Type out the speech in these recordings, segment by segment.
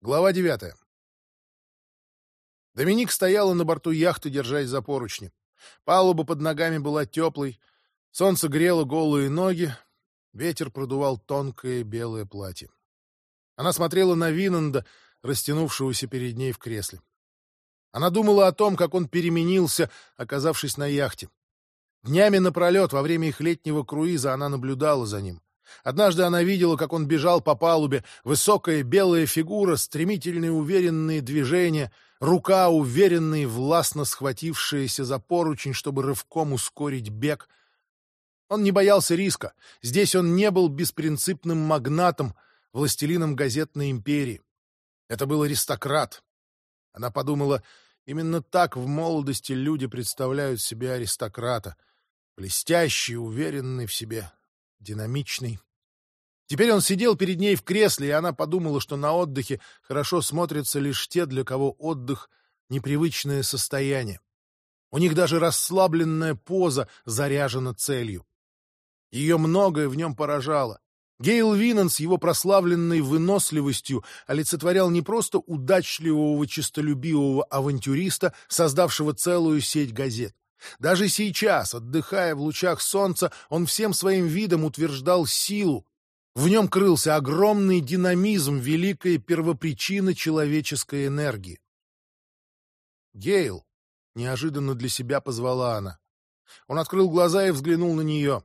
Глава 9. Доминик стояла на борту яхты, держась за поручни. Палуба под ногами была теплой, солнце грело голые ноги, ветер продувал тонкое белое платье. Она смотрела на Винанда, растянувшегося перед ней в кресле. Она думала о том, как он переменился, оказавшись на яхте. Днями напролет во время их летнего круиза она наблюдала за ним. Однажды она видела, как он бежал по палубе, высокая белая фигура, стремительные уверенные движения, рука, уверенная и властно схватившаяся за поручень, чтобы рывком ускорить бег. Он не боялся риска. Здесь он не был беспринципным магнатом, властелином газетной империи. Это был аристократ. Она подумала, именно так в молодости люди представляют себе аристократа. Блестящий, уверенный в себе, динамичный. Теперь он сидел перед ней в кресле, и она подумала, что на отдыхе хорошо смотрятся лишь те, для кого отдых — непривычное состояние. У них даже расслабленная поза заряжена целью. Ее многое в нем поражало. Гейл Винанд с его прославленной выносливостью олицетворял не просто удачливого, честолюбивого авантюриста, создавшего целую сеть газет. Даже сейчас, отдыхая в лучах солнца, он всем своим видом утверждал силу. В нем крылся огромный динамизм, великая первопричина человеческой энергии. «Гейл!» — неожиданно для себя позвала она. Он открыл глаза и взглянул на нее.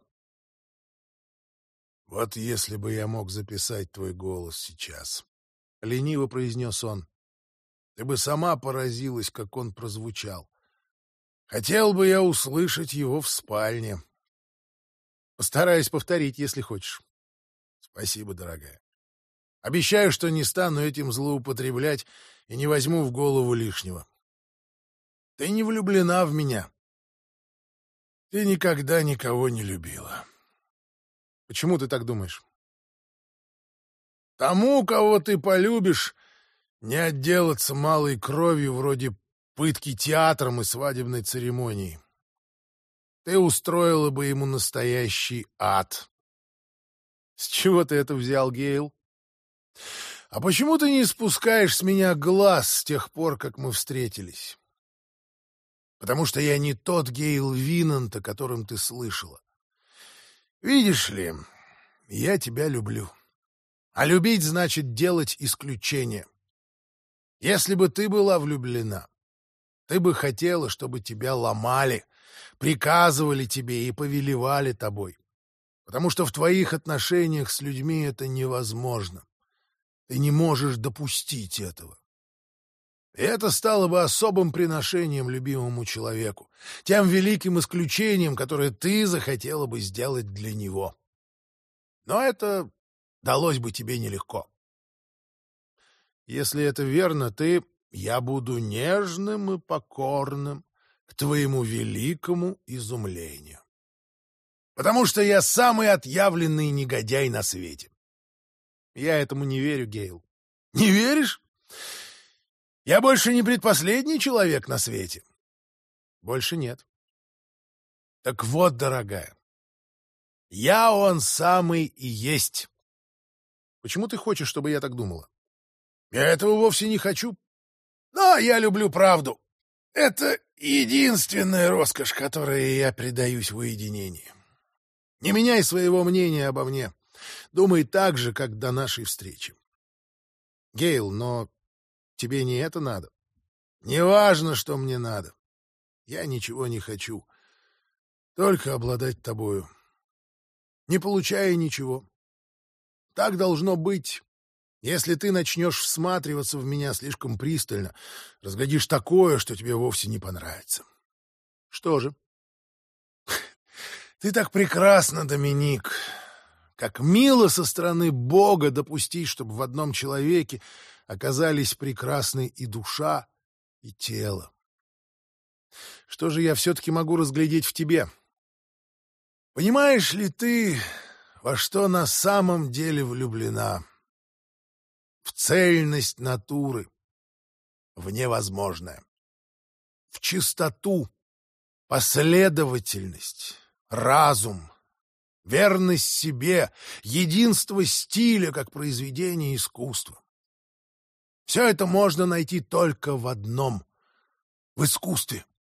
«Вот если бы я мог записать твой голос сейчас», — лениво произнес он, — «ты бы сама поразилась, как он прозвучал. Хотел бы я услышать его в спальне. Постараюсь повторить, если хочешь». «Спасибо, дорогая. Обещаю, что не стану этим злоупотреблять и не возьму в голову лишнего. Ты не влюблена в меня. Ты никогда никого не любила». «Почему ты так думаешь?» «Тому, кого ты полюбишь, не отделаться малой кровью вроде пытки театром и свадебной церемонией. Ты устроила бы ему настоящий ад». «С чего ты это взял, Гейл?» «А почему ты не спускаешь с меня глаз с тех пор, как мы встретились?» «Потому что я не тот Гейл Винанд, о котором ты слышала. Видишь ли, я тебя люблю. А любить значит делать исключение. Если бы ты была влюблена, ты бы хотела, чтобы тебя ломали, приказывали тебе и повелевали тобой. Потому что в твоих отношениях с людьми это невозможно. Ты не можешь допустить этого. И это стало бы особым приношением любимому человеку, тем великим исключением, которое ты захотела бы сделать для него. Но это далось бы тебе нелегко. Если это верно, я буду нежным и покорным к твоему великому изумлению. Потому что я самый отъявленный негодяй на свете. Я этому не верю, Гейл. Не веришь? Я больше не предпоследний человек на свете. Больше нет. Так вот, дорогая, я он самый и есть. Почему ты хочешь, чтобы я так думала? Я этого вовсе не хочу. Но я люблю правду. Это единственная роскошь, которой я предаюсь в уединении. Не меняй своего мнения обо мне. Думай так же, как до нашей встречи. Гейл, но тебе не это надо. Неважно, что мне надо. Я ничего не хочу. Только обладать тобою. Не получая ничего. Так должно быть. Если ты начнешь всматриваться в меня слишком пристально, разглядишь такое, что тебе вовсе не понравится. Что же? Ты так прекрасна, Доминик. Как мило со стороны Бога допустить, чтобы в одном человеке оказались прекрасны и душа, и тело. Что же я все-таки могу разглядеть в тебе? Понимаешь ли ты, во что на самом деле влюблена? В цельность натуры, в невозможное, в чистоту, последовательность, разум, верность себе, единство стиля как произведения искусства. Все это можно найти только в одном — в искусстве.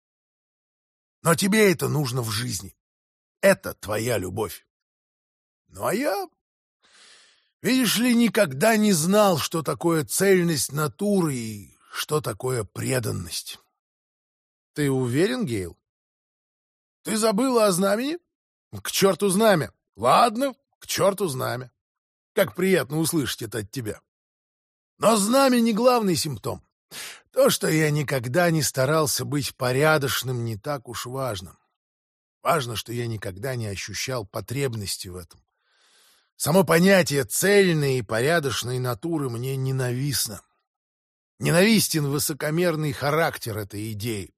Но тебе это нужно в жизни. Это твоя любовь. Ну а я, видишь ли, никогда не знал, что такое цельность натуры и что такое преданность. Ты уверен, Гейл? Ты забыла о знамени? К черту знамя! Ладно, к черту знамя. Как приятно услышать это от тебя. Но знамя не главный симптом. То, что я никогда не старался быть порядочным, не так уж важно. Важно, что я никогда не ощущал потребности в этом. Само понятие цельной и порядочной натуры мне ненавистно. Ненавистен высокомерный характер этой идеи.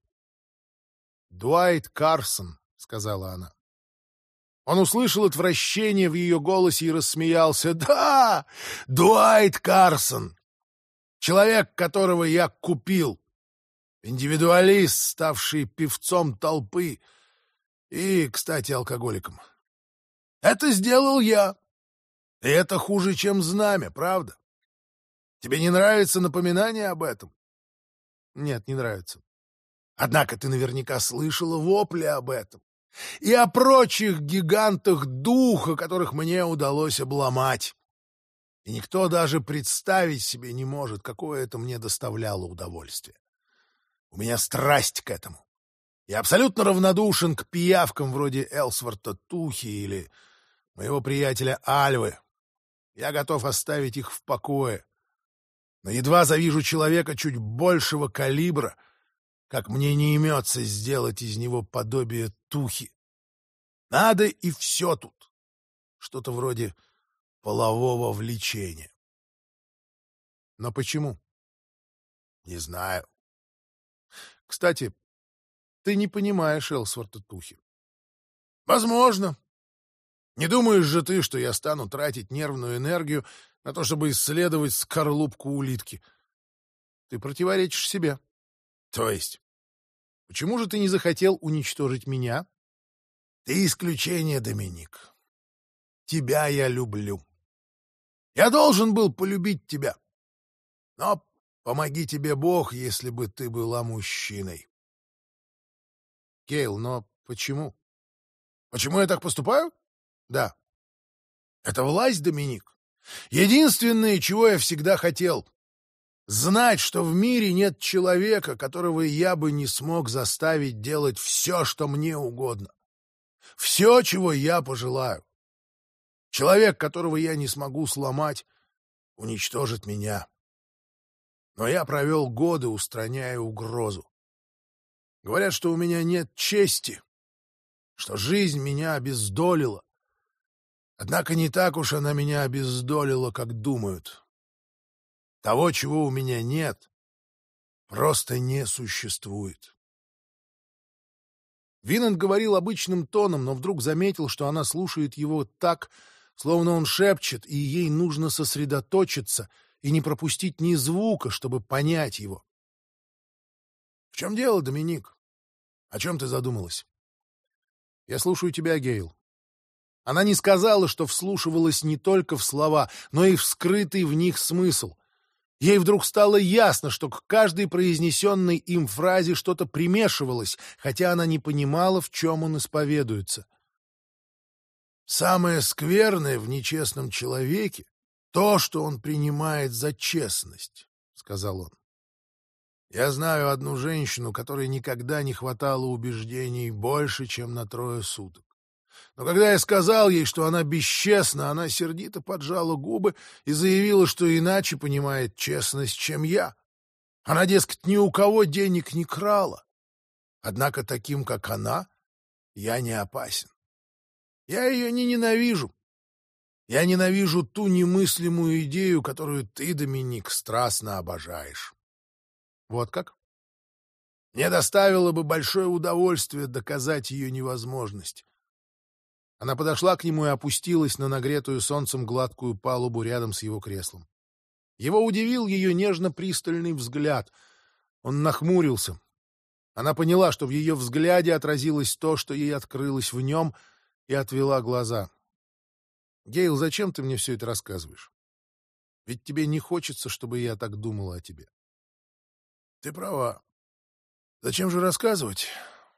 «Дуайт Карсон», — сказала она. Он услышал отвращение в ее голосе и рассмеялся. «Да, Дуайт Карсон! Человек, которого я купил. Индивидуалист, ставший певцом толпы и, кстати, алкоголиком. Это сделал я. И это хуже, чем знамя, правда? Тебе не нравится напоминание об этом?» «Нет, не нравится». «Однако ты наверняка слышала вопли об этом. И о прочих гигантах духа, которых мне удалось обломать. И никто даже представить себе не может, какое это мне доставляло удовольствие. У меня страсть к этому. Я абсолютно равнодушен к пиявкам вроде Элсворта Тухи или моего приятеля Альвы. Я готов оставить их в покое. Но едва завижу человека чуть большего калибра, как мне не имется сделать из него подобие Тухи. Надо и все тут. Что-то вроде полового влечения. Но почему? Не знаю. Кстати, ты не понимаешь Элсворта Тухи. Возможно. Не думаешь же ты, что я стану тратить нервную энергию на то, чтобы исследовать скорлупку улитки? Ты противоречишь себе. То есть? Почему же ты не захотел уничтожить меня? Ты исключение, Доминик. Тебя я люблю. Я должен был полюбить тебя. Но помоги тебе Бог, если бы ты была мужчиной. Гейл, но почему? Почему я так поступаю? Да. Это власть, Доминик. Единственное, чего я всегда хотел — знать, что в мире нет человека, которого я бы не смог заставить делать все, что мне угодно. Все, чего я пожелаю. Человек, которого я не смогу сломать, уничтожит меня. Но я провел годы, устраняя угрозу. Говорят, что у меня нет чести, что жизнь меня обездолила. Однако не так уж она меня обездолила, как думают. Того, чего у меня нет, просто не существует. Винанд говорил обычным тоном, но вдруг заметил, что она слушает его так, словно он шепчет, и ей нужно сосредоточиться и не пропустить ни звука, чтобы понять его. — В чем дело, Доминик? О чем ты задумалась? — Я слушаю тебя, Гейл. Она не сказала, что вслушивалась не только в слова, но и в скрытый в них смысл. Ей вдруг стало ясно, что к каждой произнесенной им фразе что-то примешивалось, хотя она не понимала, в чем он исповедуется. «Самое скверное в нечестном человеке — то, что он принимает за честность», — сказал он. «Я знаю одну женщину, которой никогда не хватало убеждений больше, чем на 3 суток. Но когда я сказал ей, что она бесчестна, она сердито поджала губы и заявила, что иначе понимает честность, чем я. Она, дескать, ни у кого денег не крала. Однако таким, как она, я не опасен. Я ее не ненавижу. Я ненавижу ту немыслимую идею, которую ты, Доминик, страстно обожаешь». Вот как? Мне доставило бы большое удовольствие доказать ее невозможность. Она подошла к нему и опустилась на нагретую солнцем гладкую палубу рядом с его креслом. Его удивил ее нежно-пристальный взгляд. Он нахмурился. Она поняла, что в ее взгляде отразилось то, что ей открылось в нем, и отвела глаза. — Гейл, зачем ты мне все это рассказываешь? Ведь тебе не хочется, чтобы я так думала о тебе. Ты права. Зачем же рассказывать?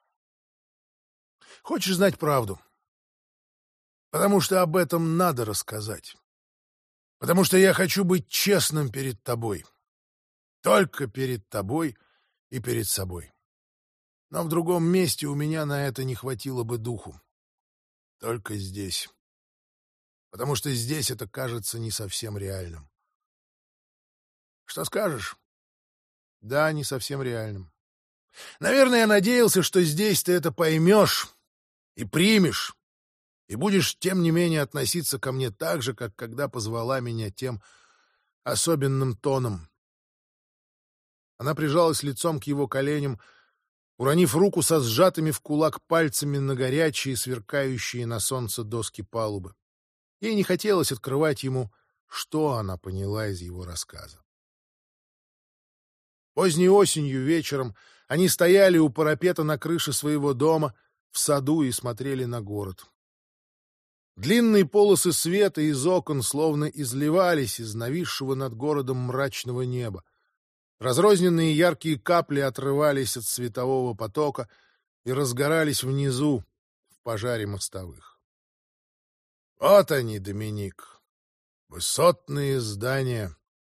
Хочешь знать правду? Потому что об этом надо рассказать. Потому что я хочу быть честным перед тобой. Только перед тобой и перед собой. Но в другом месте у меня на это не хватило бы духу. Только здесь. Потому что здесь это кажется не совсем реальным. Что скажешь? Да, не совсем реальным. Наверное, я надеялся, что здесь ты это поймешь и примешь, и будешь, тем не менее, относиться ко мне так же, как когда позвала меня тем особенным тоном. Она прижалась лицом к его коленям, уронив руку со сжатыми в кулак пальцами на горячие, сверкающие на солнце доски палубы. Ей не хотелось открывать ему, что она поняла из его рассказа. Поздней осенью вечером они стояли у парапета на крыше своего дома в саду и смотрели на город. Длинные полосы света из окон словно изливались из нависшего над городом мрачного неба. Разрозненные яркие капли отрывались от светового потока и разгорались внизу в пожаре мостовых. Вот они, Доминик, высотные здания,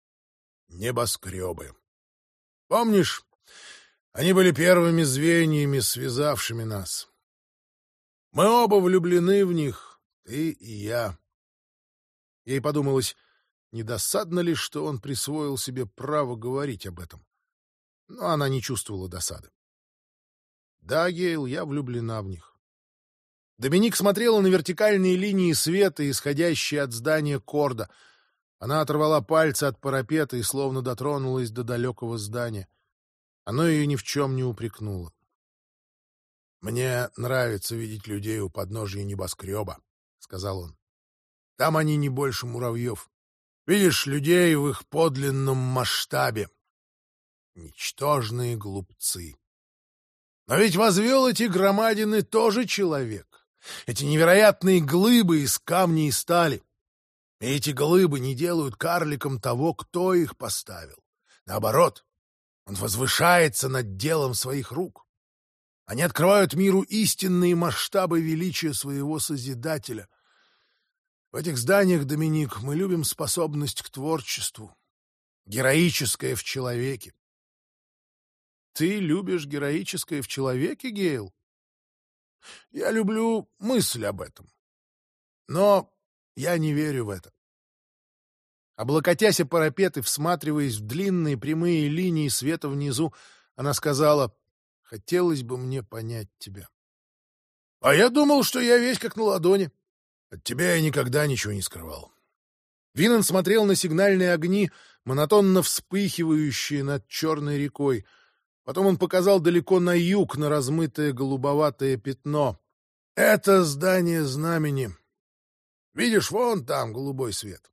небоскребы. Помнишь, они были первыми звеньями, связавшими нас. Мы оба влюблены в них, ты и я. Ей подумалось, не досадно ли, что он присвоил себе право говорить об этом. Но она не чувствовала досады. Да, Гейл, я влюблена в них. Доминик смотрела на вертикальные линии света, исходящие от здания Корда. Она оторвала пальцы от парапета и словно дотронулась до далекого здания. Оно ее ни в чем не упрекнуло. «Мне нравится видеть людей у подножия небоскреба», — сказал он. «Там они не больше муравьев. Видишь людей в их подлинном масштабе. Ничтожные глупцы. Но ведь возвел эти громадины тоже человек. Эти невероятные глыбы из камня и стали. И эти глыбы не делают карликом того, кто их поставил. Наоборот, он возвышается над делом своих рук. Они открывают миру истинные масштабы величия своего Созидателя. В этих зданиях, Доминик, мы любим способность к творчеству, героическое в человеке. Ты любишь героическое в человеке, Гейл? Я люблю мысль об этом. Но я не верю в это. Облокотясь о парапет и всматриваясь в длинные прямые линии света внизу, она сказала: «Хотелось бы мне понять тебя». А я думал, что я весь как на ладони. От тебя я никогда ничего не скрывал. Винан смотрел на сигнальные огни, монотонно вспыхивающие над черной рекой. Потом он показал далеко на юг, на размытое голубоватое пятно. Это здание знамени. Видишь, вон там голубой свет.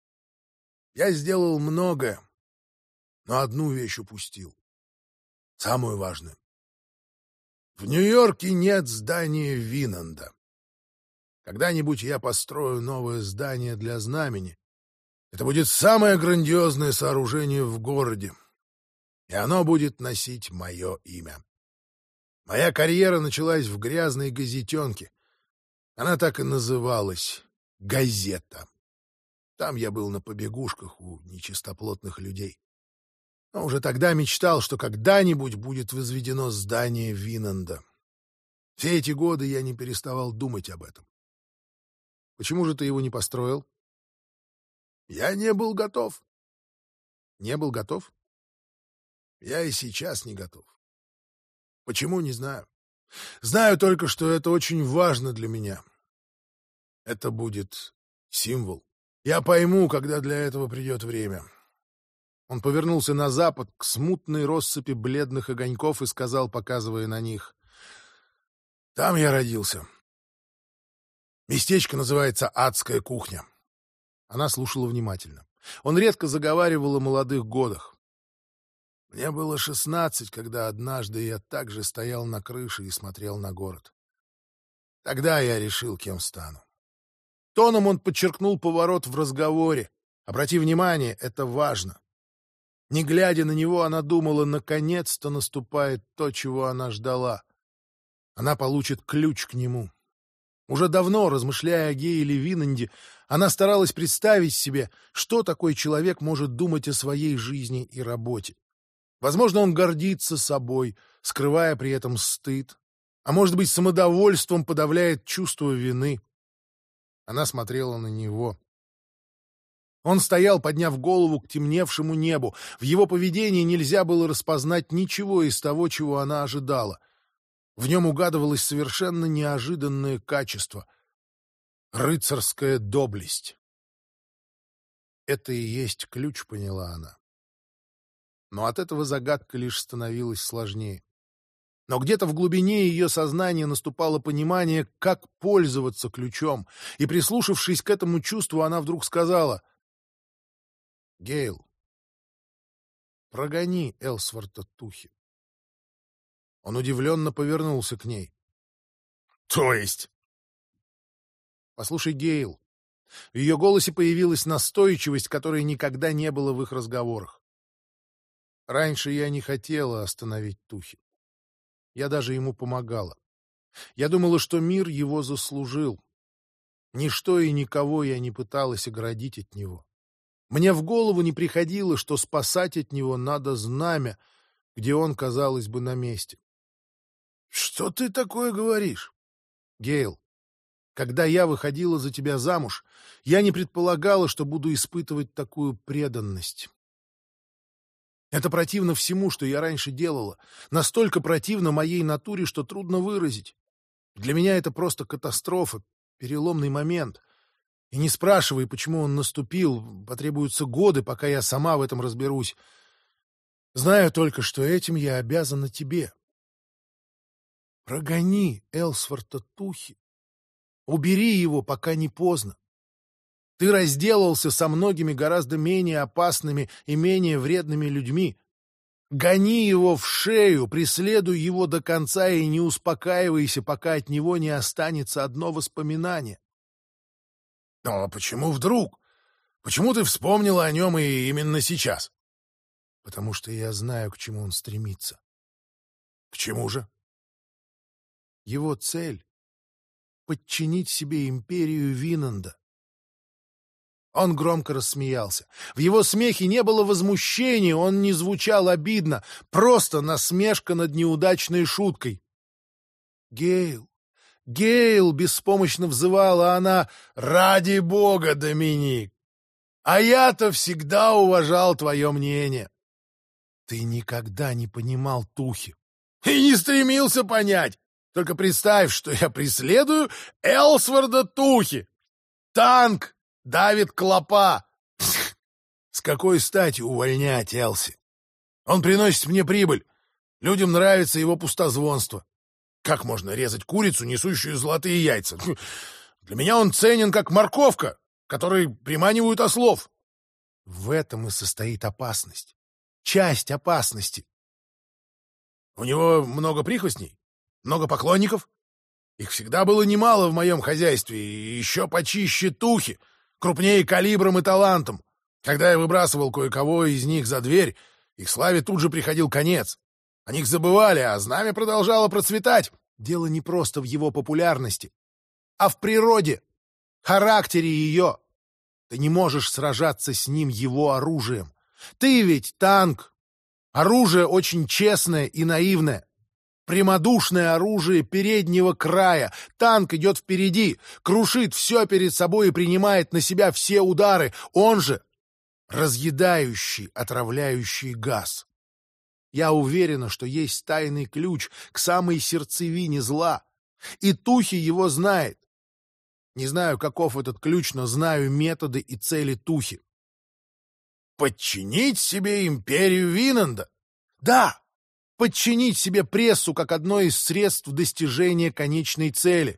Я сделал многое, но одну вещь упустил. Самую важную. В Нью-Йорке нет здания Винанда. Когда-нибудь я построю новое здание для знамени. Это будет самое грандиозное сооружение в городе. И оно будет носить мое имя. Моя карьера началась в грязной газетенке. Она так и называлась — «Газета». Там я был на побегушках у нечистоплотных людей. Но уже тогда мечтал, что когда-нибудь будет возведено здание Винанда. Все эти годы я не переставал думать об этом. Почему же ты его не построил? Я не был готов. Не был готов? Я и сейчас не готов. Почему, не знаю. Знаю только, что это очень важно для меня. Это будет символ. Я пойму, когда для этого придет время. Он повернулся на запад, к смутной россыпи бледных огоньков, и сказал, показывая на них: «Там я родился. Местечко называется «Адская кухня». Она слушала внимательно. Он редко заговаривал о молодых годах. Мне было 16, когда однажды я также стоял на крыше и смотрел на город. Тогда я решил, кем стану. Тоном он подчеркнул поворот в разговоре. Обрати внимание, это важно. Не глядя на него, она думала, наконец-то наступает то, чего она ждала. Она получит ключ к нему. Уже давно, размышляя о Гейле Винанде, она старалась представить себе, что такой человек может думать о своей жизни и работе. Возможно, он гордится собой, скрывая при этом стыд, а может быть, самодовольством подавляет чувство вины. Она смотрела на него. Он стоял, подняв голову к темневшему небу. В его поведении нельзя было распознать ничего из того, чего она ожидала. В нем угадывалось совершенно неожиданное качество — рыцарская доблесть. Это и есть ключ, поняла она. Но от этого загадка лишь становилась сложнее. Но где-то в глубине ее сознания наступало понимание, как пользоваться ключом, и, прислушавшись к этому чувству, она вдруг сказала: «Гейл, прогони Элсворта Тухи». Он удивленно повернулся к ней. То есть? «Послушай, Гейл». В ее голосе появилась настойчивость, которой никогда не было в их разговорах. «Раньше я не хотела остановить Тухи. Я даже ему помогала. Я думала, что мир его заслужил. Ничто и никого я не пыталась оградить от него. Мне в голову не приходило, что спасать от него надо знамя, где он, казалось бы, на месте. Что ты такое говоришь? Гейл, когда я выходила за тебя замуж, я не предполагала, что буду испытывать такую преданность. Это противно всему, что я раньше делала. Настолько противно моей натуре, что трудно выразить. Для меня это просто катастрофа, переломный момент. И не спрашивай, почему он наступил. Потребуются годы, пока я сама в этом разберусь. Знаю только, что этим я обязана тебе. Прогони Элсворта Тухи. Убери его, пока не поздно. Ты разделался со многими гораздо менее опасными и менее вредными людьми. Гони его в шею, преследуй его до конца и не успокаивайся, пока от него не останется одно воспоминание. Но почему вдруг? Почему ты вспомнила о нем и именно сейчас? Потому что я знаю, к чему он стремится. К чему же? Его цель — подчинить себе империю Винанда. Он громко рассмеялся. В его смехе не было возмущения, он не звучал обидно, просто насмешка над неудачной шуткой. «Гейл! Гейл!» — беспомощно взывала она. «Ради бога, Доминик! А я-то всегда уважал твое мнение!» «Ты никогда не понимал Тухи!» «И не стремился понять! Только представь, что я преследую Элсворда Тухи! Танк! Давит клопа! С какой стати увольнять Элси? Он приносит мне прибыль. Людям нравится его пустозвонство. Как можно резать курицу, несущую золотые яйца? Для меня он ценен, как морковка, которой приманивают ослов. В этом и состоит опасность. Часть опасности. У него много прихвостней? Много поклонников? Их всегда было немало в моем хозяйстве, и еще почище Тухи, крупнее калибром и талантом. Когда я выбрасывал кое-кого из них за дверь, их славе тут же приходил конец. О них забывали, а знамя продолжало процветать. Дело не просто в его популярности, а в природе, характере ее. Ты не можешь сражаться с ним его оружием. Ты ведь танк. Оружие очень честное и наивное. Прямодушное оружие переднего края. Танк идет впереди, крушит все перед собой и принимает на себя все удары. Он же разъедающий, отравляющий газ. Я уверена, что есть тайный ключ к самой сердцевине зла. И Тухи его знает. Не знаю, каков этот ключ, но знаю методы и цели Тухи. Подчинить себе империю Винанда? Да! Подчинить себе прессу как одно из средств достижения конечной цели.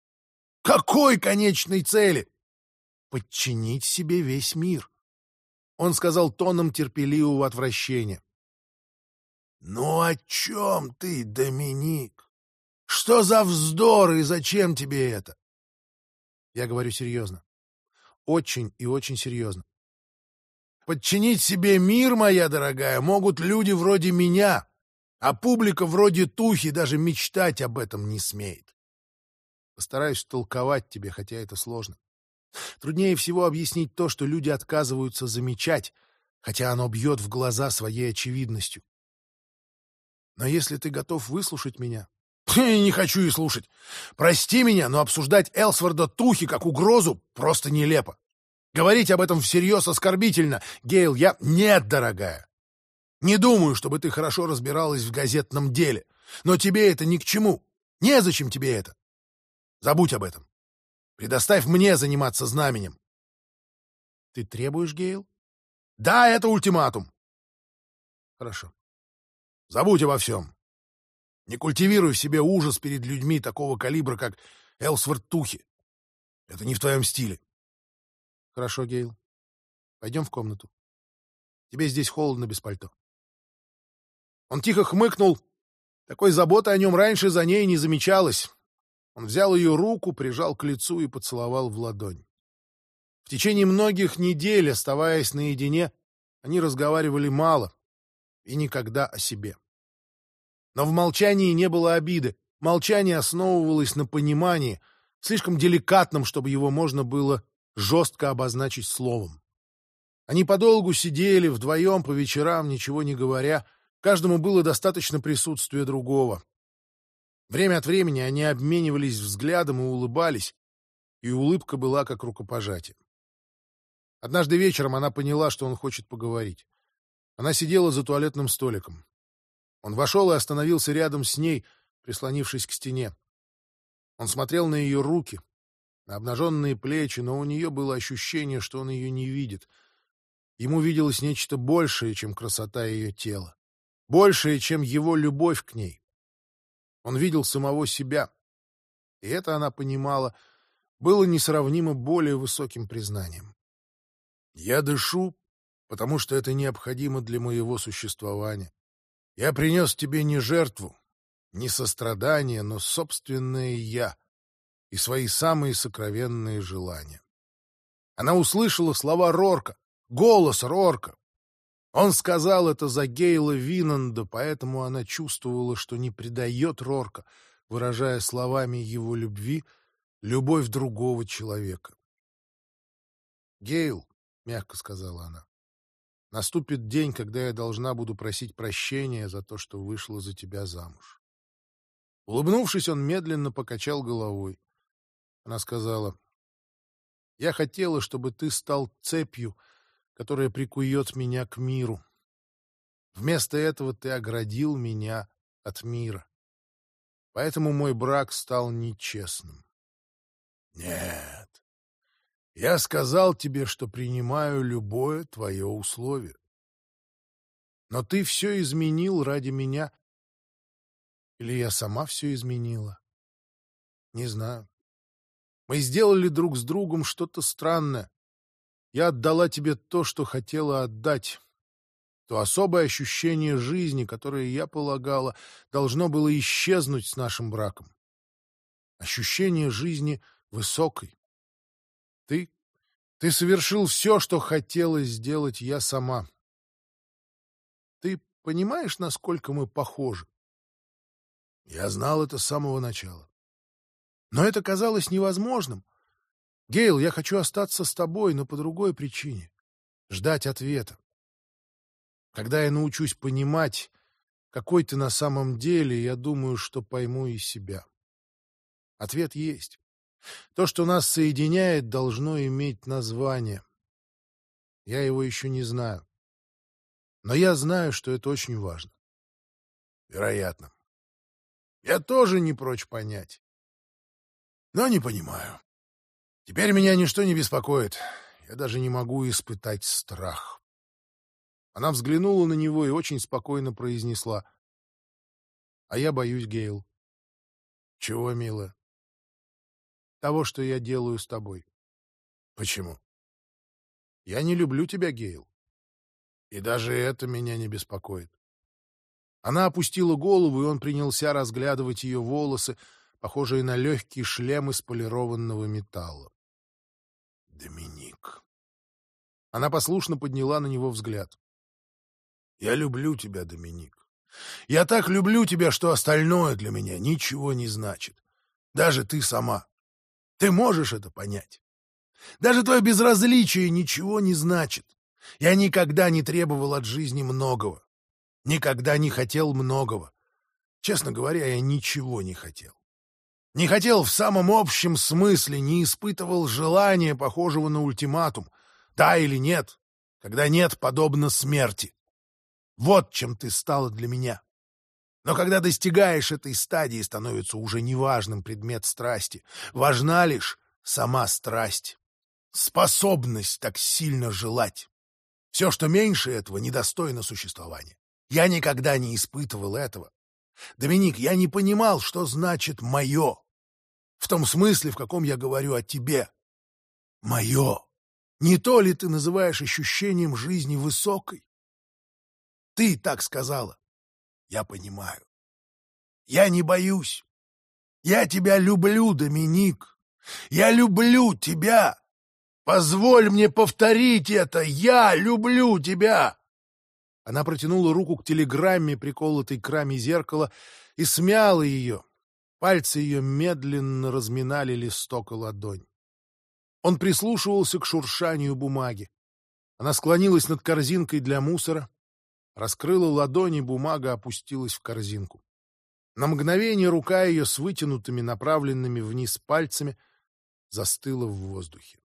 Какой конечной цели? Подчинить себе весь мир. Он сказал тоном терпеливого отвращения. Ну о чем ты, Доминик? Что за вздор и зачем тебе это? Я говорю серьезно. Очень и очень серьезно. Подчинить себе мир, моя дорогая, могут люди вроде меня, а публика вроде Тухи даже мечтать об этом не смеет. Постараюсь толковать тебе, хотя это сложно. Труднее всего объяснить то, что люди отказываются замечать, хотя оно бьет в глаза своей очевидностью. Но если ты готов выслушать меня... Не хочу и слушать. Прости меня, но обсуждать Элсворда Тухи как угрозу просто нелепо. Говорить об этом всерьез оскорбительно. Гейл, я... Нет, дорогая. Не думаю, чтобы ты хорошо разбиралась в газетном деле. Но тебе это ни к чему. Незачем тебе это. Забудь об этом. Предоставь мне заниматься знаменем. Ты требуешь, Гейл? Да, это ультиматум. Хорошо. Забудь обо всем. Не культивируй в себе ужас перед людьми такого калибра, как Элсворт Тухи. Это не в твоем стиле. Хорошо, Гейл. Пойдем в комнату. Тебе здесь холодно без пальто. Он тихо хмыкнул. Такой заботы о нем раньше за ней не замечалось. Он взял ее руку, прижал к лицу и поцеловал в ладонь. В течение многих недель, оставаясь наедине, они разговаривали мало и никогда о себе. Но в молчании не было обиды. Молчание основывалось на понимании, слишком деликатном, чтобы его можно было жестко обозначить словом. Они подолгу сидели вдвоем по вечерам, ничего не говоря. Каждому было достаточно присутствия другого. Время от времени они обменивались взглядом и улыбались, и улыбка была как рукопожатие. Однажды вечером она поняла, что он хочет поговорить. Она сидела за туалетным столиком. Он вошел и остановился рядом с ней, прислонившись к стене. Он смотрел на ее руки, на обнаженные плечи, но у нее было ощущение, что он ее не видит. Ему виделось нечто большее, чем красота ее тела, большее, чем его любовь к ней. Он видел самого себя, и это, она понимала, было несравнимо более высоким признанием. «Я дышу, потому что это необходимо для моего существования. Я принес тебе не жертву, не сострадание, но собственное «я» и свои самые сокровенные желания». Она услышала слова Рорка, голос Рорка. Он сказал это за Гейла Винанда, поэтому она чувствовала, что не предает Рорка, выражая словами его любви любовь другого человека. «Гейл», — мягко сказала она, — «наступит день, когда я должна буду просить прощения за то, что вышла за тебя замуж». Улыбнувшись, он медленно покачал головой. Она сказала: «Я хотела, чтобы ты стал цепью, которая прикует меня к миру. Вместо этого ты оградил меня от мира. Поэтому мой брак стал нечестным». «Нет, я сказал тебе, что принимаю любое твое условие. Но ты все изменил ради меня. Или я сама все изменила? Не знаю. Мы сделали друг с другом что-то странное. Я отдала тебе то, что хотела отдать. То особое ощущение жизни, которое, я полагала, должно было исчезнуть с нашим браком. Ощущение жизни высокой. Ты совершил все, что хотела сделать я сама. Ты понимаешь, насколько мы похожи? Я знал это с самого начала. Но это казалось невозможным. Гейл, я хочу остаться с тобой, но по другой причине. Ждать ответа. Когда я научусь понимать, какой ты на самом деле, я думаю, что пойму и себя. Ответ есть. То, что нас соединяет, должно иметь название. Я его еще не знаю. Но я знаю, что это очень важно. Вероятно. Я тоже не прочь понять. Но не понимаю. Теперь меня ничто не беспокоит. Я даже не могу испытать страх. Она взглянула на него и очень спокойно произнесла: «А я боюсь, Гейл». «Чего, милая?» «Того, что я делаю с тобой». «Почему?» «Я не люблю тебя, Гейл. И даже это меня не беспокоит». Она опустила голову, и он принялся разглядывать ее волосы, похожие на легкий шлем из полированного металла. «Доминик, Она послушно подняла на него взгляд. «Я люблю тебя, Доминик. Я так люблю тебя, что остальное для меня ничего не значит. Даже ты сама. Ты можешь это понять? Даже твое безразличие ничего не значит. Я никогда не требовал от жизни многого. Никогда не хотел многого. Честно говоря, я ничего не хотел. Не хотел в самом общем смысле, не испытывал желания, похожего на ультиматум. Да или нет, когда нет, подобно смерти. Вот чем ты стала для меня. Но когда достигаешь этой стадии, становится уже неважным предмет страсти. Важна лишь сама страсть. Способность так сильно желать. Все, что меньше этого, недостойно существования. Я никогда не испытывал этого. Доминик, я не понимал, что значит «моё». В том смысле, в каком я говорю о тебе. Моё. Не то ли ты называешь ощущением жизни высокой? Ты так сказала. Я понимаю. Я не боюсь. Я тебя люблю, Доминик. Я люблю тебя. Позволь мне повторить это. Я люблю тебя. Она протянула руку к телеграмме, приколотой к раме зеркала, и смяла ее. Пальцы ее медленно разминали листок и ладонь. Он прислушивался к шуршанию бумаги. Она склонилась над корзинкой для мусора, раскрыла ладонь, и бумага опустилась в корзинку. На мгновение рука ее с вытянутыми, направленными вниз пальцами застыла в воздухе.